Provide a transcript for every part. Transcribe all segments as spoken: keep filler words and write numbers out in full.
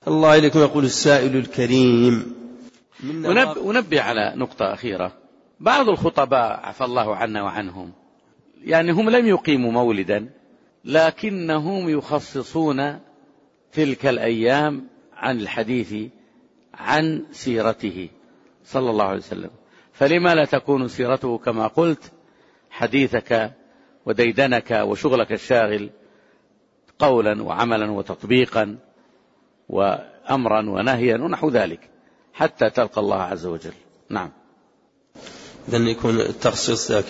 الله إليكم. يقول السائل الكريم، ونبه على نقطة أخيرة. بعض الخطباء عفى الله عنا وعنهم، يعني هم لم يقيموا مولدا، لكنهم يخصصون تلك الأيام عن الحديث عن سيرته صلى الله عليه وسلم. فلما لا تكون سيرته كما قلت حديثك وديدنك وشغلك الشاغل قولا وعملا وتطبيقا وأمرا ونهيا ونحو ذلك حتى تلقى الله عز وجل. نعم. إذن يكون التخصيص ذاك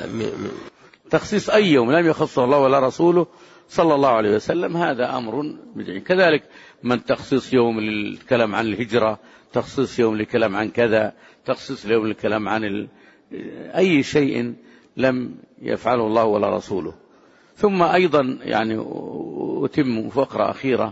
تخصيص أي يوم لم يخصه الله ولا رسوله صلى الله عليه وسلم، هذا أمر بدعي. كذلك من تخصيص يوم للكلام عن الهجرة، تخصيص يوم للكلام عن كذا، تخصيص يوم للكلام عن ال... أي شيء لم يفعله الله ولا رسوله. ثم أيضا يعني أتم فقرة أخيرة،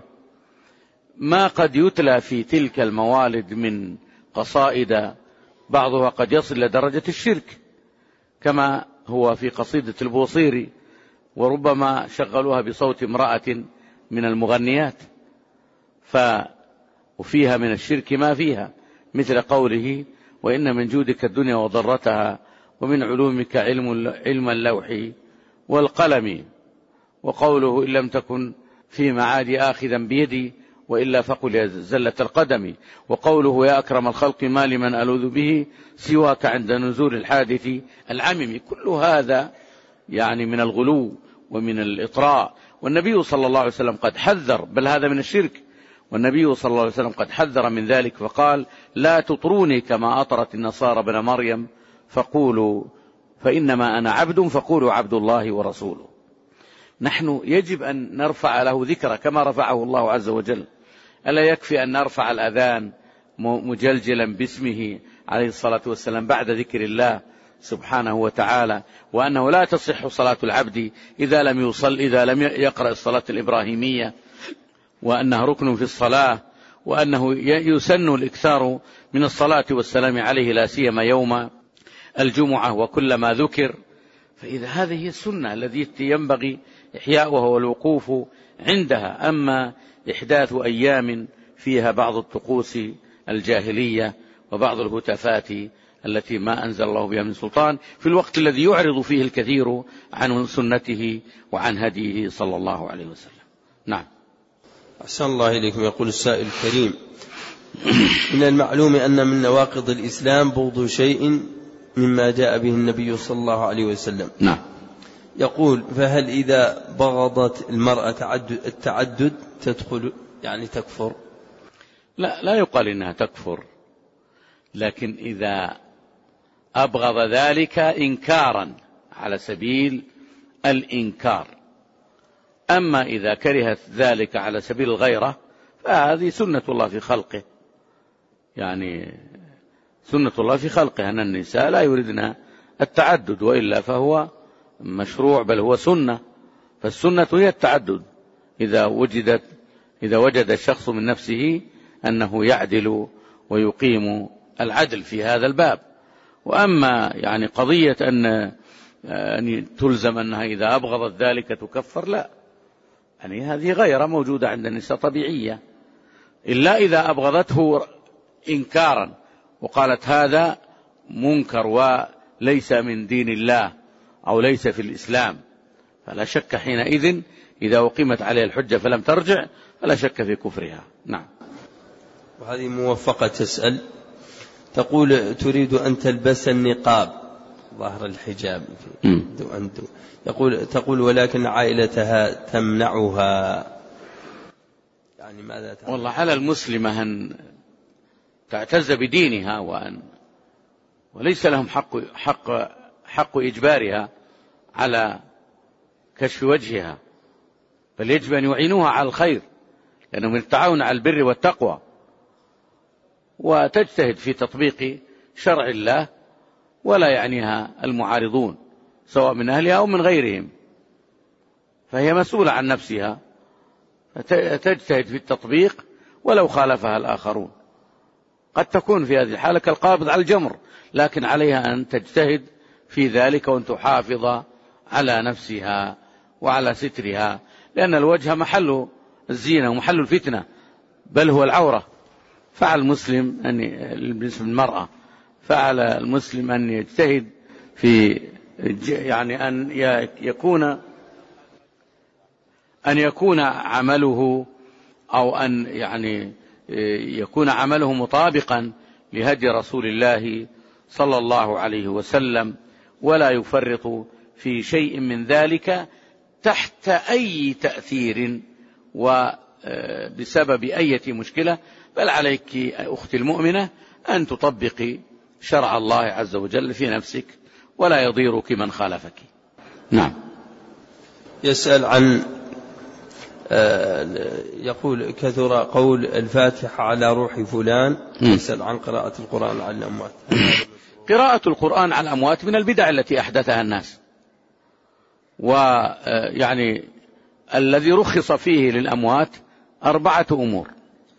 ما قد يتلى في تلك الموالد من قصائد بعضها قد يصل لدرجة الشرك، كما هو في قصيدة البوصيري، وربما شغلوها بصوت امرأة من المغنيات، ف وفيها من الشرك ما فيها، مثل قوله: وإن من جودك الدنيا وضرتها، ومن علومك علم علم اللوح والقلم، وقوله: إن لم تكن في معادي آخذا بيدي، وإلا فقل يا زلة القدم، وقوله: يا أكرم الخلق ما لمن ألوذ به سواك عند نزول الحادث العمم. كل هذا يعني من الغلو ومن الإطراء، والنبي صلى الله عليه وسلم قد حذر، بل هذا من الشرك، والنبي صلى الله عليه وسلم قد حذر من ذلك فقال: لا تطروني كما أطرت النصارى بن مريم، فقولوا فإنما أنا عبد فقولوا عبد الله ورسوله. نحن يجب أن نرفع له ذكره كما رفعه الله عز وجل. ألا يكفي أن نرفع الأذان مجلجلا باسمه عليه الصلاة والسلام بعد ذكر الله سبحانه وتعالى، وأنه لا تصح صلاة العبد إذا لم يصل إذا لم يقرأ الصلاة الإبراهيمية، وأنها ركن في الصلاة، وأنه يسن الإكثار من الصلاة والسلام عليه لا سيما يوم الجمعة وكلما ذكر. فإذا هذه هي السنة التي ينبغي إحياؤها والوقوف عندها. أما إحداث أيام فيها بعض الطقوس الجاهلية وبعض الهتافات التي ما أنزل الله بها من سلطان في الوقت الذي يعرض فيه الكثير عن سنته وعن هديه صلى الله عليه وسلم. نعم. أحسن الله إليكم. يقول السائل الكريم: من المعلوم أن من نواقض الإسلام بغض شيء مما جاء به النبي صلى الله عليه وسلم. نعم. يقول: فهل إذا بغضت المرأة التعدد تدخل يعني تكفر؟ لا، لا يقال إنها تكفر، لكن إذا أبغض ذلك إنكارا على سبيل الإنكار. أما إذا كرهت ذلك على سبيل الغيرة فهذه سنة الله في خلقه، يعني سنة الله في خلقه أن النساء لا يريدن التعدد، وإلا فهو مشروع بل هو سنة. فالسنة هي التعدد إذا وجدت إذا وجد الشخص من نفسه أنه يعدل ويقيم العدل في هذا الباب. وأما يعني قضية أن يعني تلزم أنها إذا أبغضت ذلك تكفر، لا، يعني هذه غيرة موجودة عند النساء طبيعية، إلا إذا أبغضته إنكارا وقالت هذا منكر وليس من دين الله أو ليس في الإسلام، فلا شك حينئذ إذا أقيمت عليه الحجة فلم ترجع فلا شك في كفرها. نعم. وهذه موفقة تسأل، تقول: تريد أن تلبس النقاب ظهر الحجاب عنده، يقول تقول ولكن عائلتها تمنعها، يعني ماذا تعمل؟ والله على المسلمة أن تعتز بدينها، وأن وليس لهم حق حق حق إجبارها على كشف وجهها، بل يجب أن يعينوها على الخير، لأنهم يتعاون على البر والتقوى، وتجتهد في تطبيق شرع الله ولا يعنيها المعارضون سواء من أهلها أو من غيرهم، فهي مسؤولة عن نفسها، تجتهد في التطبيق ولو خالفها الآخرون. قد تكون في هذه الحالة كالقابض على الجمر، لكن عليها أن تجتهد في ذلك وأن تحافظ على نفسها وعلى سترها، لأن الوجه محل الزينة ومحل الفتنة، بل هو العورة. فعل المسلم أن بالنسبة للمرأة فعل المسلم أن يجتهد في يعني أن يكون أن يكون عمله أو أن يعني يكون عمله مطابقا لهدي رسول الله صلى الله عليه وسلم، ولا يفرط في شيء من ذلك تحت أي تأثير وبسبب أي مشكلة، بل عليك أختي المؤمنة أن تطبقي شرع الله عز وجل في نفسك ولا يضيرك من خالفك. نعم. يسأل عن يقول كثر قول الفاتحة على روح فلان، يسأل عن قراءة القرآن على الأموات. قراءة القرآن على الأموات من البدع التي أحدثها الناس، ويعني الذي رخص فيه للأموات أربعة أمور: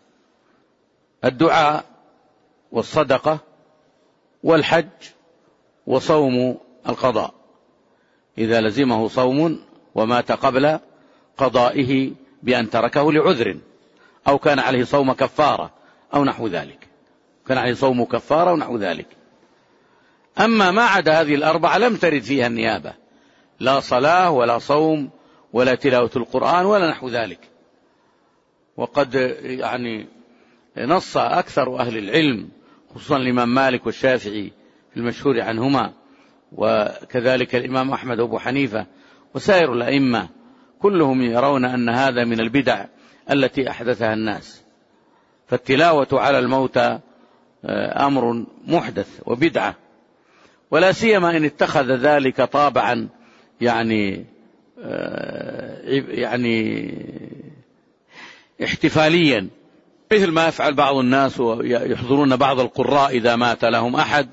الدعاء والصدقة والحج وصوم القضاء، إذا لزمه صوم ومات قبل قضائه بأن تركه لعذر، أو كان عليه صوم كفارة أو نحو ذلك، كان عليه صوم كفارة أو نحو ذلك. أما ما عدا هذه الأربعة لم ترد فيها النيابة، لا صلاة ولا صوم ولا تلاوة القرآن ولا نحو ذلك. وقد يعني نص أكثر أهل العلم خصوصا الإمام مالك والشافعي في المشهور عنهما، وكذلك الإمام أحمد وأبو حنيفة وسائر الأئمة، كلهم يرون أن هذا من البدع التي أحدثها الناس. فالتلاوة على الموتى أمر محدث وبدعة، ولا سيما إن اتخذ ذلك طابعا يعني يعني احتفاليا، مثل ما يفعل بعض الناس ويحضرون بعض القراء إذا مات لهم أحد،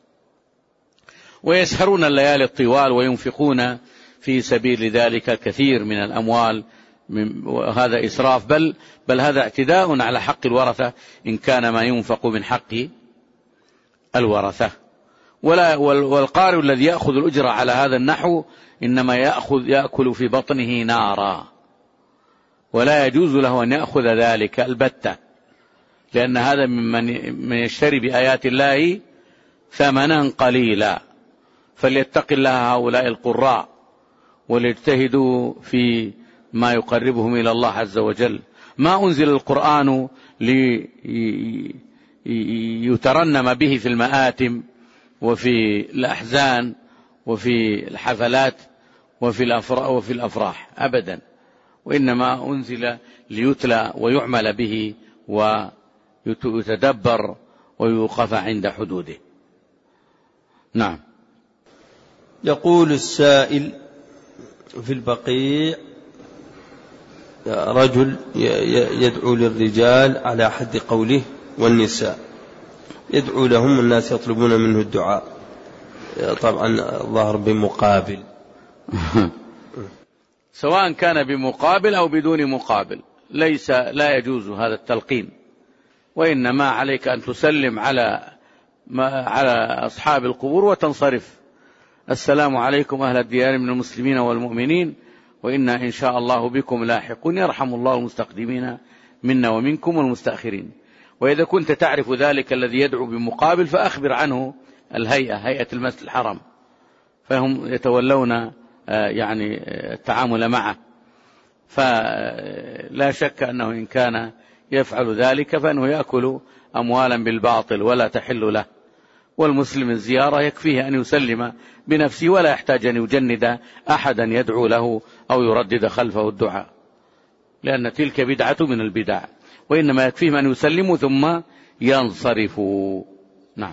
ويسهرون الليالي الطوال وينفقون في سبيل ذلك الكثير من الأموال، وهذا إسراف، بل, بل هذا اعتداء على حق الورثة إن كان ما ينفق من حق الورثة. ولا والقارئ الذي يأخذ الأجرة على هذا النحو إنما يأخذ يأكل في بطنه نارا، ولا يجوز له أن يأخذ ذلك البتة، لأن هذا ممن يشتري بآيات الله ثمنا قليلا. فليتق الله هؤلاء القراء وليجتهدوا في ما يقربهم إلى الله عز وجل. ما أنزل القرآن ليترنم به في المآتم وفي الأحزان وفي الحفلات وفي الأفراح أبدا، وإنما أنزل ليتلى ويعمل به ويتدبر ويوقف عند حدوده. نعم. يقول السائل: في البقيع رجل يدعو للرجال على حد قوله والنساء يدعو لهم، الناس يطلبون منه الدعاء، طبعا ظهر بمقابل سواء كان بمقابل أو بدون مقابل، ليس لا يجوز هذا التلقين، وإنما عليك أن تسلم على على أصحاب القبور وتنصرف: السلام عليكم أهل الديار من المسلمين والمؤمنين، وإنا إن شاء الله بكم لاحقون، يرحم الله المستقدمين منا ومنكم والمستأخرين. وإذا كنت تعرف ذلك الذي يدعو بمقابل فأخبر عنه الهيئة، هيئة المسجد الحرام، فهم يتولون يعني التعامل معه. فلا شك أنه إن كان يفعل ذلك فإنه يأكل أموالا بالباطل ولا تحل له. والمسلم الزيارة يكفيه أن يسلم بنفسه ولا يحتاج أن يجند أحدا يدعو له أو يردد خلفه الدعاء، لأن تلك بدعة من البدع، وإنما يكفيه أن يسلموا ثم ينصرفوا. نعم.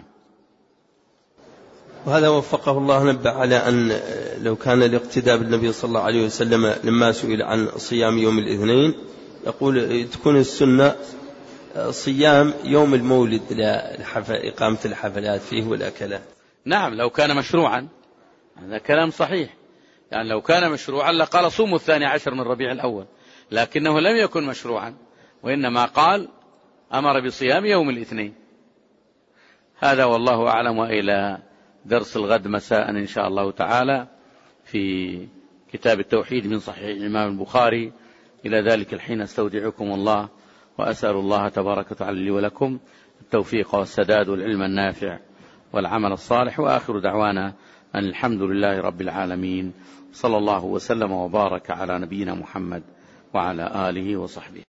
وهذا وفقه الله نبه على أن لو كان الاقتداء بالنبي صلى الله عليه وسلم لما سئل عن صيام يوم الاثنين يقول تكون السنة صيام يوم المولد لإقامة الحفلات فيه والأكلات. نعم، لو كان مشروعا هذا كلام صحيح، يعني لو كان مشروعا لقال صوموا الثاني عشر من ربيع الأول، لكنه لم يكن مشروعا، وإنما قال أمر بصيام يوم الاثنين. هذا والله أعلم. وإلى درس الغد مساء إن شاء الله تعالى في كتاب التوحيد من صحيح الإمام البخاري. إلى ذلك الحين استودعكم الله وأسأل الله تبارك وتعالى لي ولكم التوفيق والسداد والعلم النافع والعمل الصالح. وآخر دعوانا أن الحمد لله رب العالمين، صلى الله وسلم وبارك على نبينا محمد وعلى آله وصحبه.